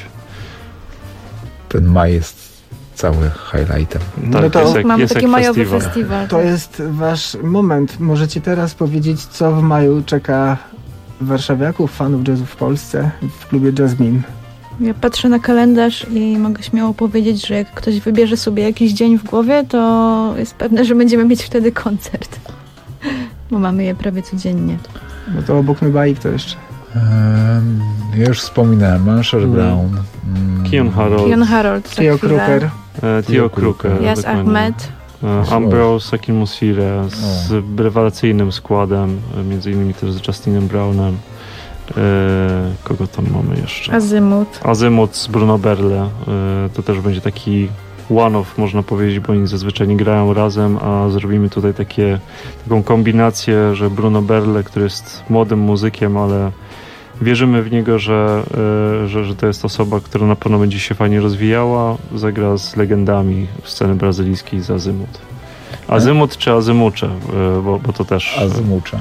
Ten maj jest cały highlightem. Tak, No to jest jak, Mamy jest taki jak majowy festiwal. festiwal. To jest wasz moment. Możecie teraz powiedzieć, co w maju czeka warszawiaków, fanów jazzu w Polsce, w klubie Jazzmin. Ja patrzę na kalendarz i mogę śmiało powiedzieć, że jak ktoś wybierze sobie jakiś dzień w głowie, to jest pewne, że będziemy mieć wtedy koncert. Bo mamy je prawie codziennie. No to obok Nubaik to jeszcze. Um, ja już wspominałem, Marshall Mm. Brown. Mm. Kion Harold, Kion Harold za Theo chwilę. Kruker. e, Theo Kruker, Yas dokładnie. Ahmed. E, Ambrose Akin Musire z rewelacyjnym składem, e, między innymi też z Justinem Brownem. E, kogo tam mamy jeszcze? Azymut. Azymut z Bruno Berle. E, to też będzie taki one-off, można powiedzieć, bo oni zazwyczaj nie grają razem, a zrobimy tutaj takie, taką kombinację, że Bruno Berle, który jest młodym muzykiem, ale wierzymy w niego, że, e, że, że to jest osoba, która na pewno będzie się fajnie rozwijała, zagra z legendami sceny brazylijskiej z Azymut. Azymut czy Azymucze, e, bo, bo to też... Azymucze.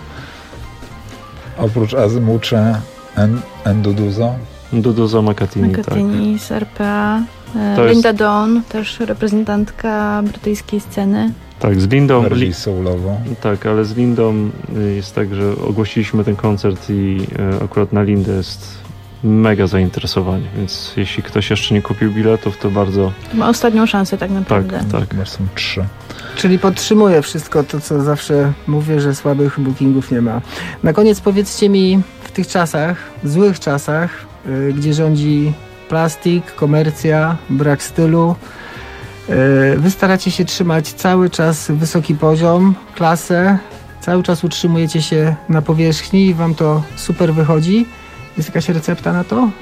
Oprócz Azymucze En- Enduduzo. Duduzo Makatini, Makatini z R P A. E, To jest- Linda Dawn, też reprezentantka brytyjskiej sceny. tak. Tak, z Lindą... Bardziej Li, soulowo. tak, ale z Lindą y, jest tak, że ogłosiliśmy ten koncert i y, akurat na Lindę jest mega zainteresowanie, więc jeśli ktoś jeszcze nie kupił biletów, to bardzo... Ma ostatnią szansę tak naprawdę. Tak, tak. Chyba są trzy. Czyli podtrzymuję wszystko to, co zawsze mówię, że słabych bookingów nie ma. Na koniec powiedzcie mi, w tych czasach, złych czasach, yy, gdzie rządzi plastik, komercja, brak stylu, yy, wy staracie się trzymać cały czas wysoki poziom, klasę, cały czas utrzymujecie się na powierzchni i wam to super wychodzi. Jest jakaś recepta na to?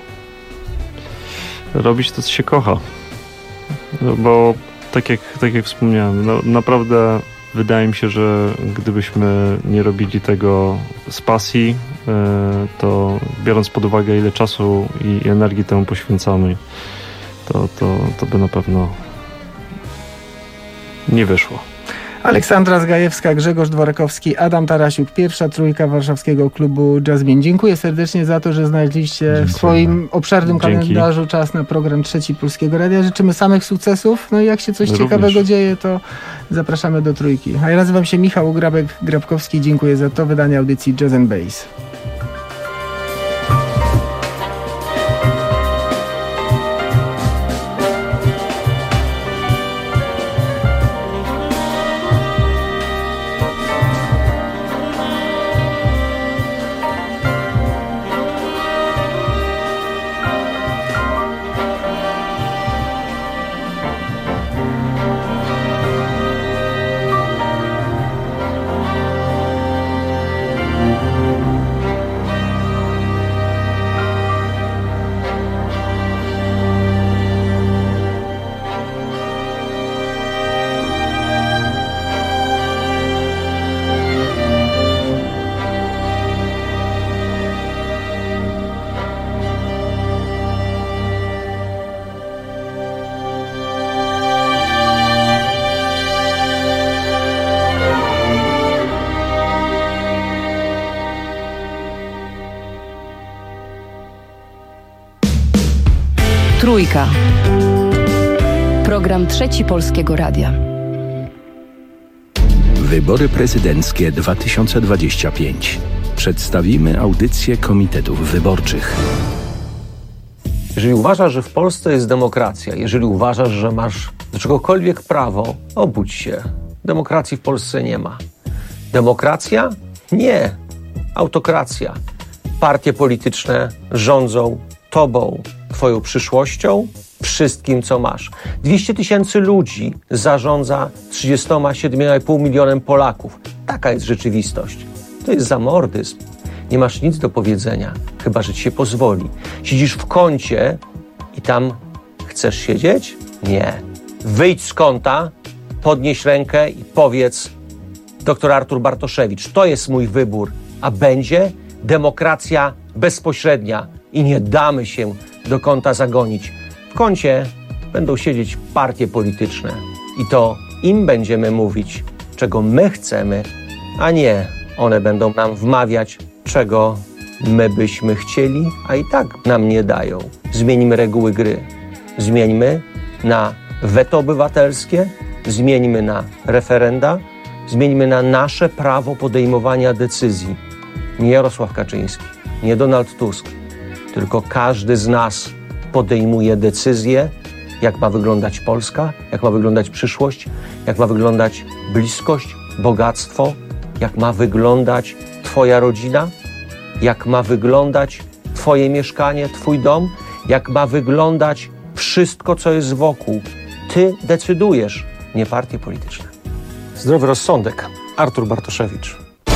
Robić to, co się kocha. No, bo tak jak, tak jak wspomniałem, no, naprawdę wydaje mi się, że gdybyśmy nie robili tego z pasji, e, to biorąc pod uwagę, ile czasu i energii temu poświęcamy, to, to, to by na pewno nie wyszło. Aleksandra Zgajewska, Grzegorz Dworakowski, Adam Tarasiuk, pierwsza trójka warszawskiego klubu Jazzmin. Dziękuję serdecznie za to, że znaleźliście Dziękuję. w swoim obszernym Dzięki. kalendarzu czas na program Trzeci Polskiego Radia. Życzymy samych sukcesów. No i jak się coś Również. ciekawego dzieje, to zapraszamy do trójki. A ja nazywam się Michał Grabek-Grabkowski. Dziękuję za to wydanie audycji Jazz and Bass. Trójka. Program Trzeci Polskiego Radia. Wybory prezydenckie dwa tysiące dwadzieścia pięć. Przedstawimy audycję komitetów wyborczych. Jeżeli uważasz, że w Polsce jest demokracja, jeżeli uważasz, że masz do czegokolwiek prawo, obudź się. Demokracji w Polsce nie ma. Demokracja? Nie. Autokracja. Partie polityczne rządzą tobą twoją przyszłością, wszystkim, co masz. dwieście tysięcy ludzi zarządza trzydziestoma siedmioma i pół milionem Polaków. Taka jest rzeczywistość. To jest zamordyzm. Nie masz nic do powiedzenia, chyba że ci się pozwoli. Siedzisz w kącie i tam chcesz siedzieć? Nie. Wyjdź z kąta, podnieś rękę i powiedz: doktor Artur Bartoszewicz, to jest mój wybór, a będzie demokracja bezpośrednia i nie damy się do kąta zagonić. W kącie będą siedzieć partie polityczne i to im będziemy mówić, czego my chcemy, a nie one będą nam wmawiać, czego my byśmy chcieli, a i tak nam nie dają. Zmieńmy reguły gry. Zmieńmy na weto obywatelskie, zmieńmy na referenda, zmieńmy na nasze prawo podejmowania decyzji. Nie Jarosław Kaczyński, nie Donald Tusk, tylko każdy z nas podejmuje decyzję, jak ma wyglądać Polska, jak ma wyglądać przyszłość, jak ma wyglądać bliskość, bogactwo, jak ma wyglądać twoja rodzina, jak ma wyglądać twoje mieszkanie, twój dom, jak ma wyglądać wszystko, co jest wokół. Ty decydujesz, nie partie polityczne. Zdrowy rozsądek. Artur Bartoszewicz.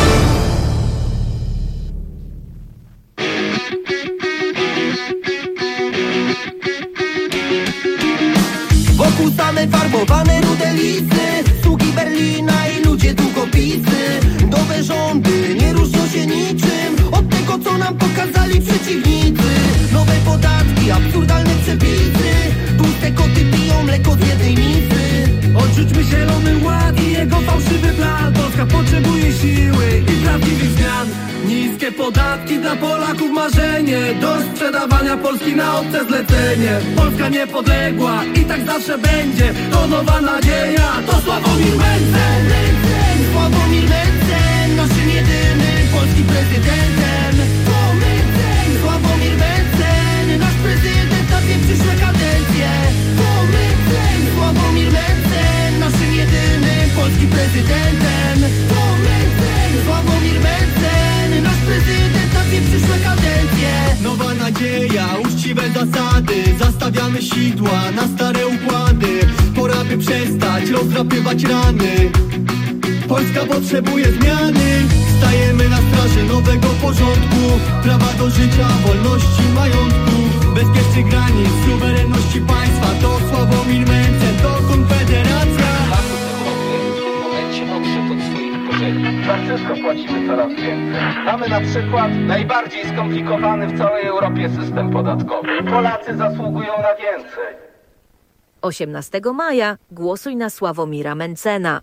Wokół same farbowane rude lisy, sługi Berlina i ludzie długopisy. Nowe rządy nie różnią się niczym od tego, co nam pokazali przeciwnicy. Nowe podatki, absurdalne przepisy, tłuste koty piją mleko z jednej misy. Odrzućmy zielony ład i jego fałszywy plan. Polska potrzebuje siły i prawdziwych zmian. Niskie podatki dla Polaków marzenie, dość sprzedawania Polski na obce zlecenie. Polska niepodległa i tak zawsze będzie, to nowa nadzieja, to Sławomir Mencen. Sławomir Mencen, naszym jedynym polskim prezydentem. To Mencen, Sławomir Mencen, nasz prezydent na dwie przyszłe kadencje. To Mencen, Sławomir Mencen, naszym jedynym polskim prezydentem. To Mencen, Sławomir Mencen, nasz prezydent na dwie przyszłe kadencje. Nowa nadzieja, uczciwe zasady, zastawiamy sidła na stare układy. Pora by przestać rozdrapywać rany. Polska potrzebuje zmiany. Stajemy na straży nowego porządku, prawa do życia, wolności, majątku, bezpiecznych granic, suwerenności państwa. To Sławomir Mencen, to Konfederacja. W momencie odszedł od swoich korzeni. Za wszystko płacimy coraz więcej. Mamy na przykład najbardziej skomplikowany w całej Europie system podatkowy. Polacy zasługują na więcej. osiemnastego maja głosuj na Sławomira Mencena.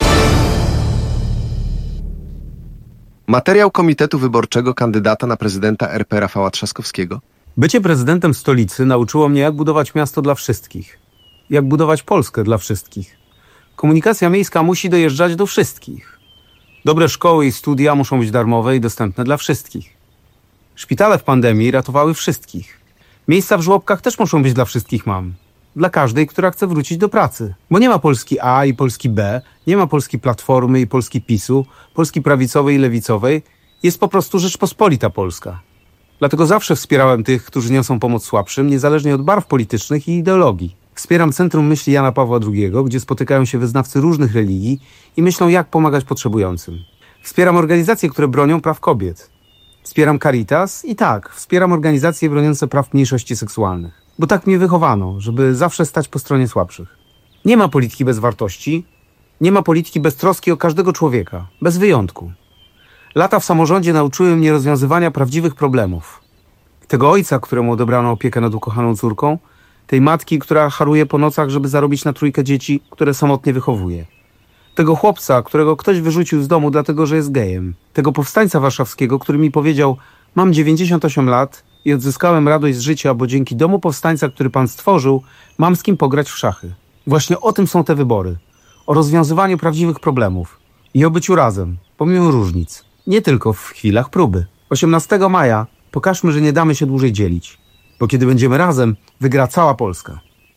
Materiał Komitetu Wyborczego kandydata na prezydenta R P Rafała Trzaskowskiego. Bycie prezydentem stolicy nauczyło mnie, jak budować miasto dla wszystkich. Jak budować Polskę dla wszystkich. Komunikacja miejska musi dojeżdżać do wszystkich. Dobre szkoły i studia muszą być darmowe i dostępne dla wszystkich. Szpitale w pandemii ratowały wszystkich. Miejsca w żłobkach też muszą być dla wszystkich mam. Dla każdej, która chce wrócić do pracy. Bo nie ma Polski A i Polski B, nie ma Polski Platformy i Polski PiSu, Polski prawicowej i lewicowej. Jest po prostu Rzeczpospolita Polska. Dlatego zawsze wspierałem tych, którzy niosą pomoc słabszym, niezależnie od barw politycznych i ideologii. Wspieram Centrum Myśli Jana Pawła drugiego, gdzie spotykają się wyznawcy różnych religii i myślą, jak pomagać potrzebującym. Wspieram organizacje, które bronią praw kobiet. Wspieram Caritas i tak, wspieram organizacje broniące praw mniejszości seksualnych. Bo tak mnie wychowano, żeby zawsze stać po stronie słabszych. Nie ma polityki bez wartości, nie ma polityki bez troski o każdego człowieka, bez wyjątku. Lata w samorządzie nauczyły mnie rozwiązywania prawdziwych problemów. Tego ojca, któremu odebrano opiekę nad ukochaną córką, tej matki, która haruje po nocach, żeby zarobić na trójkę dzieci, które samotnie wychowuje. Tego chłopca, którego ktoś wyrzucił z domu dlatego, że jest gejem. Tego powstańca warszawskiego, który mi powiedział: mam dziewięćdziesiąt osiem lat i odzyskałem radość z życia, bo dzięki domu powstańca, który pan stworzył, mam z kim pograć w szachy. Właśnie o tym są te wybory. O rozwiązywaniu prawdziwych problemów. I o byciu razem, pomimo różnic. Nie tylko w chwilach próby. osiemnastego maja pokażmy, że nie damy się dłużej dzielić. Bo kiedy będziemy razem, wygra cała Polska.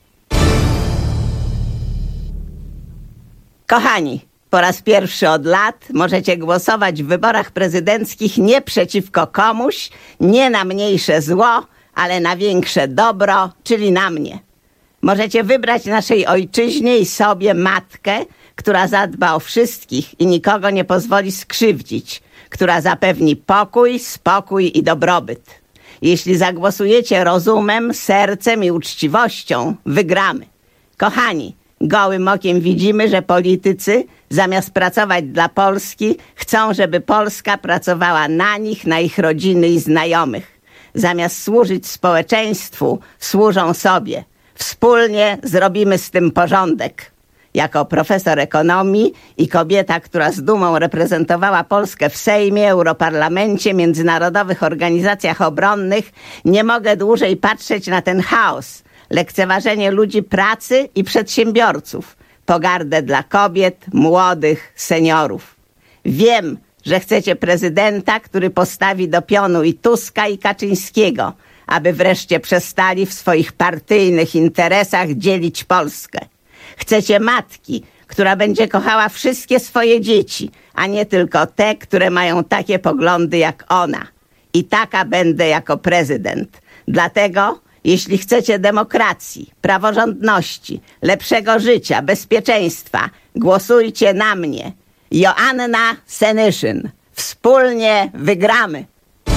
Kochani, po raz pierwszy od lat możecie głosować w wyborach prezydenckich nie przeciwko komuś, nie na mniejsze zło, ale na większe dobro, czyli na mnie. Możecie wybrać naszej ojczyźnie i sobie matkę, która zadba o wszystkich i nikogo nie pozwoli skrzywdzić, która zapewni pokój, spokój i dobrobyt. Jeśli zagłosujecie rozumem, sercem i uczciwością, wygramy. Kochani, gołym okiem widzimy, że politycy zamiast pracować dla Polski, chcą, żeby Polska pracowała na nich, na ich rodziny i znajomych. Zamiast służyć społeczeństwu, służą sobie. Wspólnie zrobimy z tym porządek. Jako profesor ekonomii i kobieta, która z dumą reprezentowała Polskę w Sejmie, Europarlamencie, międzynarodowych organizacjach obronnych, nie mogę dłużej patrzeć na ten chaos, lekceważenie ludzi pracy i przedsiębiorców, pogardę dla kobiet, młodych, seniorów. Wiem, że chcecie prezydenta, który postawi do pionu i Tuska, i Kaczyńskiego, aby wreszcie przestali w swoich partyjnych interesach dzielić Polskę. Chcecie matki, która będzie kochała wszystkie swoje dzieci, a nie tylko te, które mają takie poglądy jak ona. I taka będę jako prezydent. Dlatego, jeśli chcecie demokracji, praworządności, lepszego życia, bezpieczeństwa, głosujcie na mnie. Joanna Senyszyn. Wspólnie wygramy.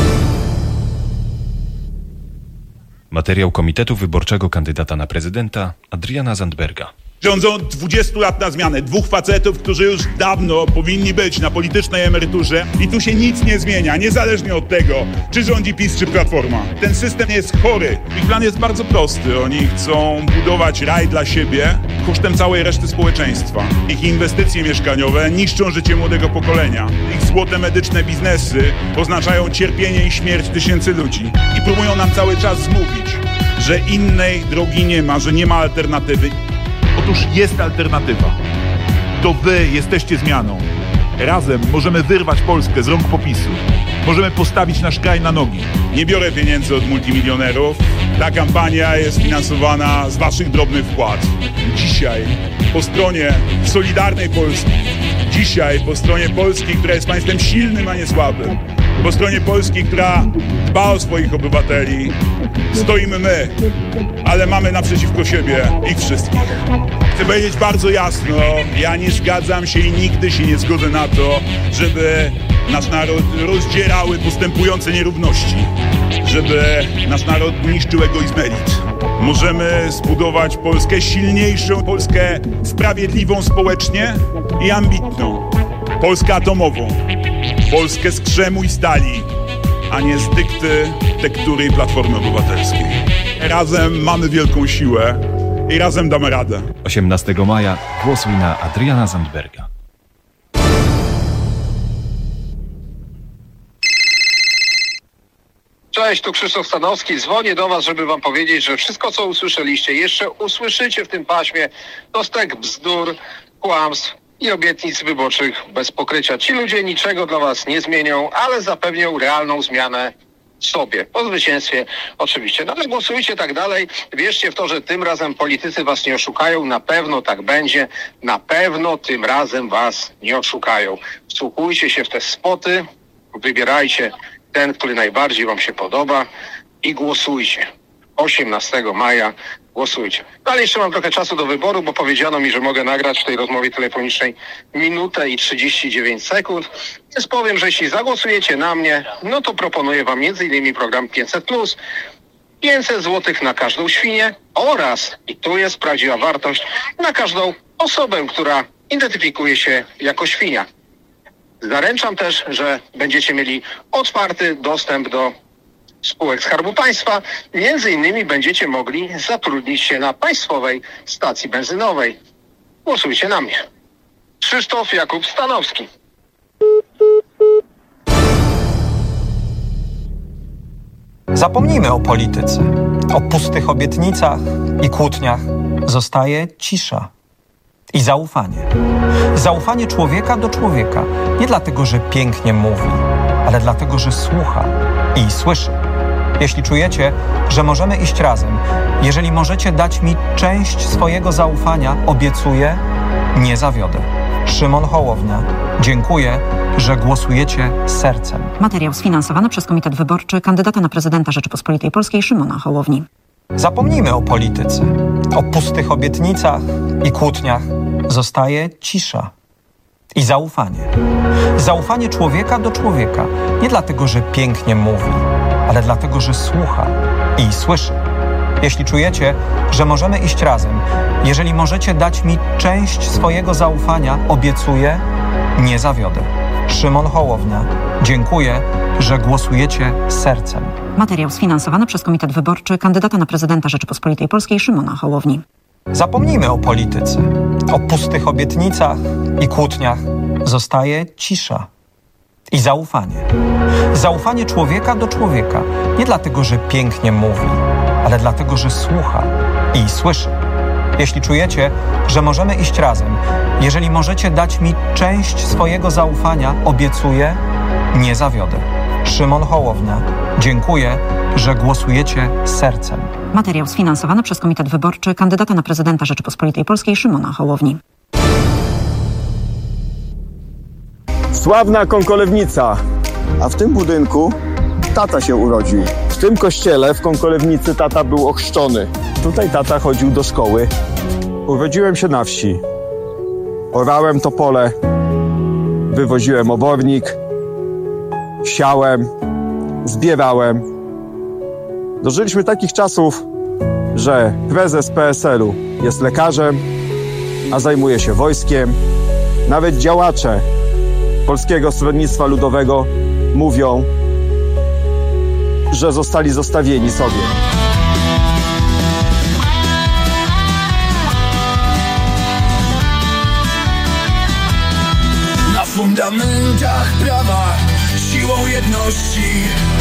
Materiał Komitetu Wyborczego kandydata na prezydenta Adriana Zandberga. Rządzą dwadzieścia lat na zmianę. Dwóch facetów, którzy już dawno powinni być na politycznej emeryturze i tu się nic nie zmienia, niezależnie od tego, czy rządzi PiS, czy Platforma. Ten system jest chory. Ich plan jest bardzo prosty. Oni chcą budować raj dla siebie kosztem całej reszty społeczeństwa. Ich inwestycje mieszkaniowe niszczą życie młodego pokolenia. Ich złote medyczne biznesy oznaczają cierpienie i śmierć tysięcy ludzi. I próbują nam cały czas zmówić, że innej drogi nie ma, że nie ma alternatywy. Otóż jest alternatywa. To wy jesteście zmianą. Razem możemy wyrwać Polskę z rąk PO-PiSu. Możemy postawić nasz kraj na nogi. Nie biorę pieniędzy od multimilionerów. Ta kampania jest finansowana z waszych drobnych wpłat. Dzisiaj po stronie Solidarnej Polski, dzisiaj po stronie Polski, która jest państwem silnym, a nie słabym, po stronie Polski, która dba o swoich obywateli, stoimy my, ale mamy naprzeciwko siebie ich wszystkich. Chcę powiedzieć bardzo jasno, ja nie zgadzam się i nigdy się nie zgodzę na to, żeby nasz naród rozdzierały postępujące nierówności, żeby nasz naród niszczył egoizm elit. Możemy zbudować Polskę silniejszą, Polskę sprawiedliwą społecznie i ambitną. Polskę atomową, Polskę z krzemu i stali, a nie z dykty tektury i Platformy Obywatelskiej. Razem mamy wielką siłę i razem damy radę. osiemnastego maja głosuj na Adriana Zandberga. Cześć, tu Krzysztof Stanowski. Dzwonię do was, żeby wam powiedzieć, że wszystko, co usłyszeliście, jeszcze usłyszycie w tym paśmie, to stek bzdur, kłamstw i obietnic wyborczych bez pokrycia. Ci ludzie niczego dla was nie zmienią, ale zapewnią realną zmianę sobie. Po zwycięstwie oczywiście. No ale głosujcie tak dalej. Wierzcie w to, że tym razem politycy was nie oszukają. Na pewno tak będzie. Na pewno tym razem was nie oszukają. Wsłuchujcie się w te spoty. Wybierajcie ten, który najbardziej wam się podoba i głosujcie. osiemnastego maja głosujcie. No ale jeszcze mam trochę czasu do wyboru, bo powiedziano mi, że mogę nagrać w tej rozmowie telefonicznej minutę i trzydzieści dziewięć sekund. Więc powiem, że jeśli zagłosujecie na mnie, no to proponuję wam między innymi program pięćset plus, pięćset złotych na każdą świnię oraz, i tu jest prawdziwa wartość, na każdą osobę, która identyfikuje się jako świnia. Zaręczam też, że będziecie mieli otwarty dostęp do spółek Skarbu Państwa. Między innymi będziecie mogli zatrudnić się na państwowej stacji benzynowej. Głosujcie na mnie. Krzysztof Jakub Stanowski. Zapomnijmy o polityce, o pustych obietnicach i kłótniach. Zostaje cisza i zaufanie. Zaufanie człowieka do człowieka. Nie dlatego, że pięknie mówi, ale dlatego, że słucha i słyszy. Jeśli czujecie, że możemy iść razem, jeżeli możecie dać mi część swojego zaufania, obiecuję, nie zawiodę. Szymon Hołownia. Dziękuję że głosujecie sercem. Materiał sfinansowany przez Komitet Wyborczy kandydata na prezydenta Rzeczypospolitej Polskiej Szymona Hołowni. Zapomnijmy o polityce, o pustych obietnicach i kłótniach. Zostaje cisza i zaufanie. Zaufanie człowieka do człowieka. Nie dlatego, że pięknie mówi, ale dlatego, że słucha i słyszy. Jeśli czujecie, że możemy iść razem, jeżeli możecie dać mi część swojego zaufania, obiecuję, nie zawiodę. Szymon Hołownia. Dziękuję, że głosujecie sercem. Materiał sfinansowany przez Komitet Wyborczy kandydata na prezydenta Rzeczypospolitej Polskiej Szymona Hołowni. Zapomnijmy o polityce, o pustych obietnicach i kłótniach. Zostaje cisza i zaufanie. Zaufanie człowieka do człowieka. Nie dlatego, że pięknie mówi, ale dlatego, że słucha i słyszy. Jeśli czujecie, że możemy iść razem, jeżeli możecie dać mi część swojego zaufania, obiecuję, nie zawiodę. Szymon Hołownia. Dziękuję, że głosujecie sercem. Materiał sfinansowany przez Komitet Wyborczy kandydata na prezydenta Rzeczypospolitej Polskiej Szymona Hołowni. Sławna Kąkolewnica. A w tym budynku tata się urodził. W tym kościele w Kąkolewnicy tata był ochrzczony. Tutaj tata chodził do szkoły. Urodziłem się na wsi. Orałem to pole. Wywoziłem obornik. Siałem. Zbierałem. Dożyliśmy takich czasów, że prezes P S L u jest lekarzem, a zajmuje się wojskiem. Nawet działacze Polskiego Stronnictwa Ludowego mówią, że zostali zostawieni sobie. Na fundamentach prawa, siłą jedności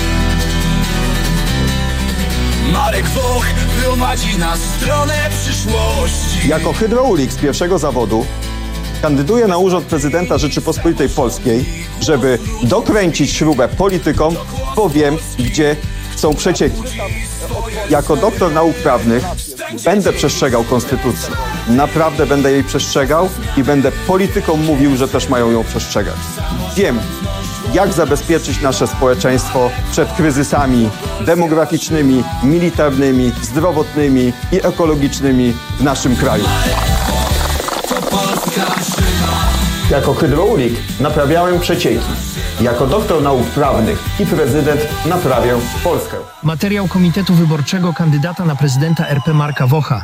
Marek Woch prowadzi nas w stronę przyszłości. Jako hydraulik z pierwszego zawodu kandyduję na urząd prezydenta Rzeczypospolitej Polskiej, żeby dokręcić śrubę politykom, bo wiem, gdzie chcą przecieki. Jako doktor nauk prawnych będę przestrzegał konstytucji. Naprawdę będę jej przestrzegał i będę politykom mówił, że też mają ją przestrzegać. Wiem, jak zabezpieczyć nasze społeczeństwo przed kryzysami demograficznymi, militarnymi, zdrowotnymi i ekologicznymi w naszym kraju. Jako hydraulik naprawiałem przecieki. Jako doktor nauk prawnych i prezydent naprawię Polskę. Materiał Komitetu Wyborczego kandydata na prezydenta R P Marka Wocha.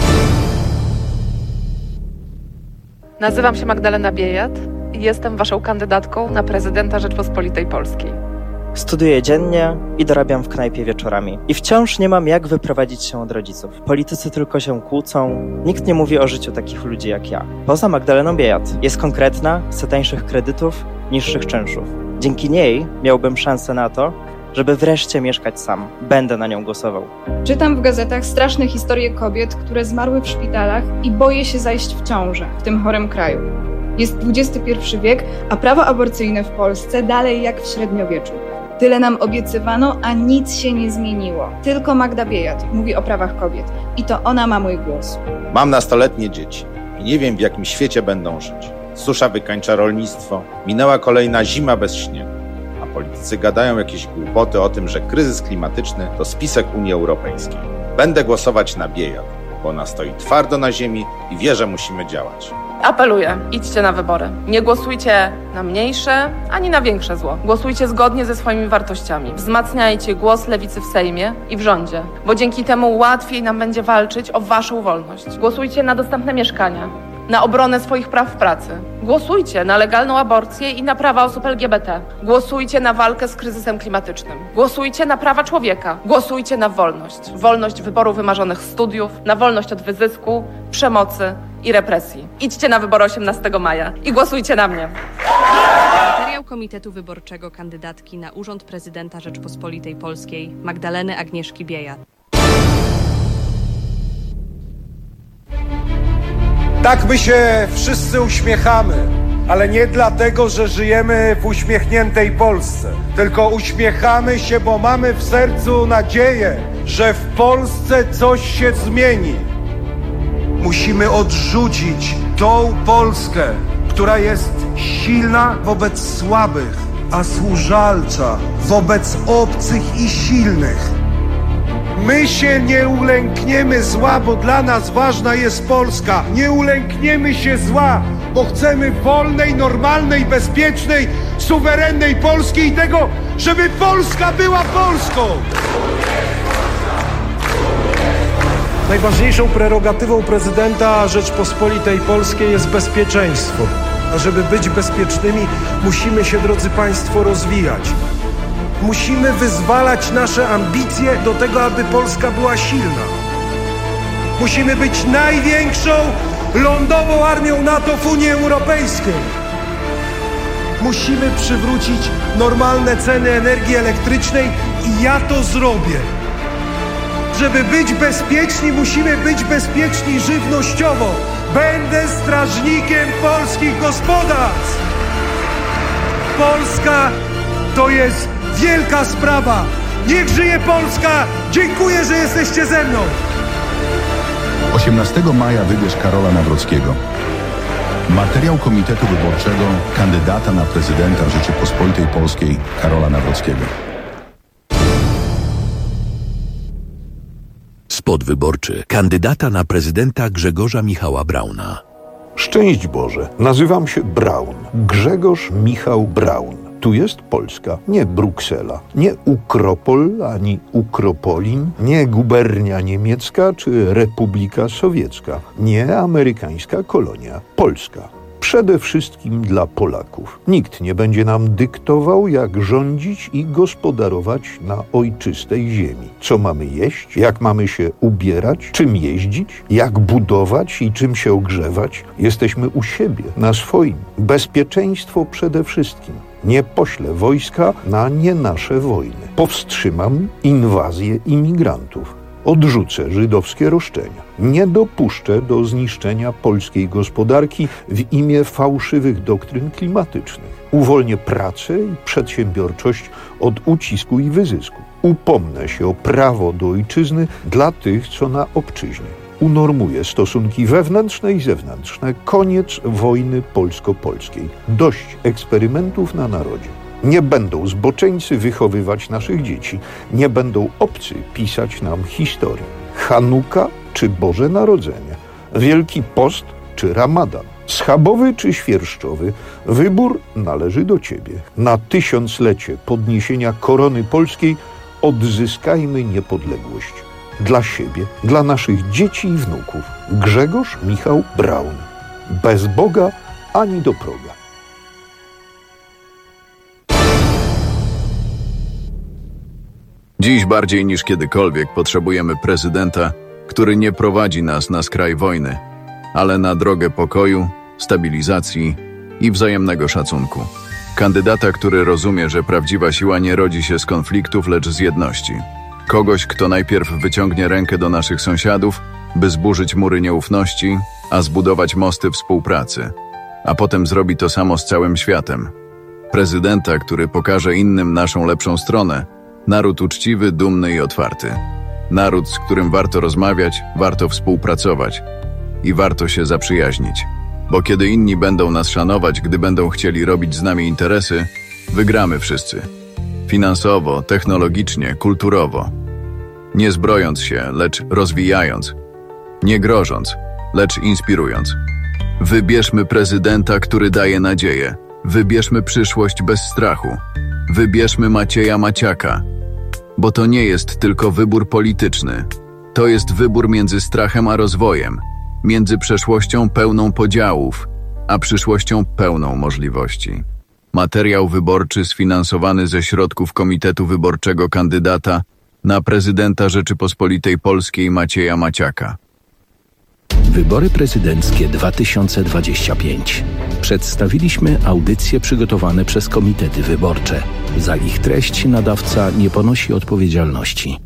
Nazywam się Magdalena Biejat i jestem waszą kandydatką na prezydenta Rzeczpospolitej Polskiej. Studiuję dziennie i dorabiam w knajpie wieczorami. I wciąż nie mam jak wyprowadzić się od rodziców. Politycy tylko się kłócą, nikt nie mówi o życiu takich ludzi jak ja. Poza Magdaleną Biejat jest konkretna, chce tańszych kredytów, niższych czynszów. Dzięki niej miałbym szansę na to, żeby wreszcie mieszkać sam. Będę na nią głosował. Czytam w gazetach straszne historie kobiet, które zmarły w szpitalach i boję się zajść w ciążę w tym chorym kraju. Jest dwudziesty pierwszy wiek, a prawo aborcyjne w Polsce dalej jak w średniowieczu. Tyle nam obiecywano, a nic się nie zmieniło. Tylko Magda Biejat mówi o prawach kobiet i to ona ma mój głos. Mam nastoletnie dzieci i nie wiem, w jakim świecie będą żyć. Susza wykańcza rolnictwo, minęła kolejna zima bez śniegu, a politycy gadają jakieś głupoty o tym, że kryzys klimatyczny to spisek Unii Europejskiej. Będę głosować na Biejat, bo ona stoi twardo na ziemi i wie, że musimy działać. Apeluję, idźcie na wybory. Nie głosujcie na mniejsze, ani na większe zło. Głosujcie zgodnie ze swoimi wartościami. Wzmacniajcie głos lewicy w Sejmie i w rządzie, bo dzięki temu łatwiej nam będzie walczyć o waszą wolność. Głosujcie na dostępne mieszkania, na obronę swoich praw w pracy. Głosujcie na legalną aborcję i na prawa osób L G B T. Głosujcie na walkę z kryzysem klimatycznym. Głosujcie na prawa człowieka. Głosujcie na wolność. Wolność wyboru wymarzonych studiów, na wolność od wyzysku, przemocy i represji. Idźcie na wybory osiemnastego maja i głosujcie na mnie. Materiał Komitetu Wyborczego kandydatki na urząd prezydenta Rzeczypospolitej Polskiej Magdaleny Agnieszki Biejat. Tak my się wszyscy uśmiechamy, ale nie dlatego, że żyjemy w uśmiechniętej Polsce, tylko uśmiechamy się, bo mamy w sercu nadzieję, że w Polsce coś się zmieni. Musimy odrzucić tą Polskę, która jest silna wobec słabych, a służalcza wobec obcych i silnych. My się nie ulękniemy zła, bo dla nas ważna jest Polska. Nie ulękniemy się zła, bo chcemy wolnej, normalnej, bezpiecznej, suwerennej Polski i tego, żeby Polska była Polską. Najważniejszą prerogatywą prezydenta Rzeczpospolitej Polskiej jest bezpieczeństwo. A żeby być bezpiecznymi, musimy się, drodzy Państwo, rozwijać. Musimy wyzwalać nasze ambicje do tego, aby Polska była silna. Musimy być największą lądową armią NATO w Unii Europejskiej. Musimy przywrócić normalne ceny energii elektrycznej i ja to zrobię. Żeby być bezpieczni, musimy być bezpieczni żywnościowo. Będę strażnikiem polskich gospodarstw. Polska to jest wielka sprawa. Niech żyje Polska! Dziękuję, że jesteście ze mną. osiemnastego maja wybierz Karola Nawrockiego. Materiał Komitetu Wyborczego kandydata na prezydenta Rzeczypospolitej Polskiej Karola Nawrockiego. Spot wyborczy kandydata na prezydenta Grzegorza Michała Brauna. Szczęść Boże, nazywam się Braun. Grzegorz Michał Braun. Tu jest Polska, nie Bruksela, nie Ukropol ani Ukropolin, nie gubernia niemiecka czy Republika Sowiecka, nie amerykańska kolonia. Polska. Przede wszystkim dla Polaków. Nikt nie będzie nam dyktował, jak rządzić i gospodarować na ojczystej ziemi. Co mamy jeść, jak mamy się ubierać, czym jeździć, jak budować i czym się ogrzewać. Jesteśmy u siebie, na swoim. Bezpieczeństwo przede wszystkim. Nie poślę wojska na nie nasze wojny. Powstrzymam inwazję imigrantów. Odrzucę żydowskie roszczenia. Nie dopuszczę do zniszczenia polskiej gospodarki w imię fałszywych doktryn klimatycznych. Uwolnię pracę i przedsiębiorczość od ucisku i wyzysku. Upomnę się o prawo do ojczyzny dla tych, co na obczyźnie. Unormuję stosunki wewnętrzne i zewnętrzne. Koniec wojny polsko-polskiej. Dość eksperymentów na narodzie. Nie będą zboczeńcy wychowywać naszych dzieci. Nie będą obcy pisać nam historii. Chanuka czy Boże Narodzenie. Wielki Post czy Ramadan. Schabowy czy świerszczowy. Wybór należy do Ciebie. Na tysiąclecie podniesienia korony polskiej odzyskajmy niepodległość. Dla siebie, dla naszych dzieci i wnuków. Grzegorz Michał Braun. Bez Boga ani do proga. Dziś bardziej niż kiedykolwiek potrzebujemy prezydenta, który nie prowadzi nas na skraj wojny, ale na drogę pokoju, stabilizacji i wzajemnego szacunku. Kandydata, który rozumie, że prawdziwa siła nie rodzi się z konfliktów, lecz z jedności. Kogoś, kto najpierw wyciągnie rękę do naszych sąsiadów, by zburzyć mury nieufności, a zbudować mosty współpracy, a potem zrobi to samo z całym światem. Prezydenta, który pokaże innym naszą lepszą stronę, naród uczciwy, dumny i otwarty. Naród, z którym warto rozmawiać, warto współpracować i warto się zaprzyjaźnić. Bo kiedy inni będą nas szanować, gdy będą chcieli robić z nami interesy, wygramy wszyscy. Finansowo, technologicznie, kulturowo. Nie zbrojąc się, lecz rozwijając. Nie grożąc, lecz inspirując. Wybierzmy prezydenta, który daje nadzieję. Wybierzmy przyszłość bez strachu. Wybierzmy Macieja Maciaka. Bo to nie jest tylko wybór polityczny. To jest wybór między strachem a rozwojem. Między przeszłością pełną podziałów, a przyszłością pełną możliwości. Materiał wyborczy sfinansowany ze środków Komitetu Wyborczego kandydata na prezydenta Rzeczypospolitej Polskiej Macieja Maciaka. Wybory prezydenckie dwa tysiące dwadzieścia pięć. Przedstawiliśmy audycje przygotowane przez komitety wyborcze. Za ich treść nadawca nie ponosi odpowiedzialności.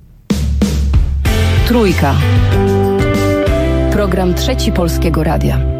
Trójka. Program Trzeci Polskiego Radia.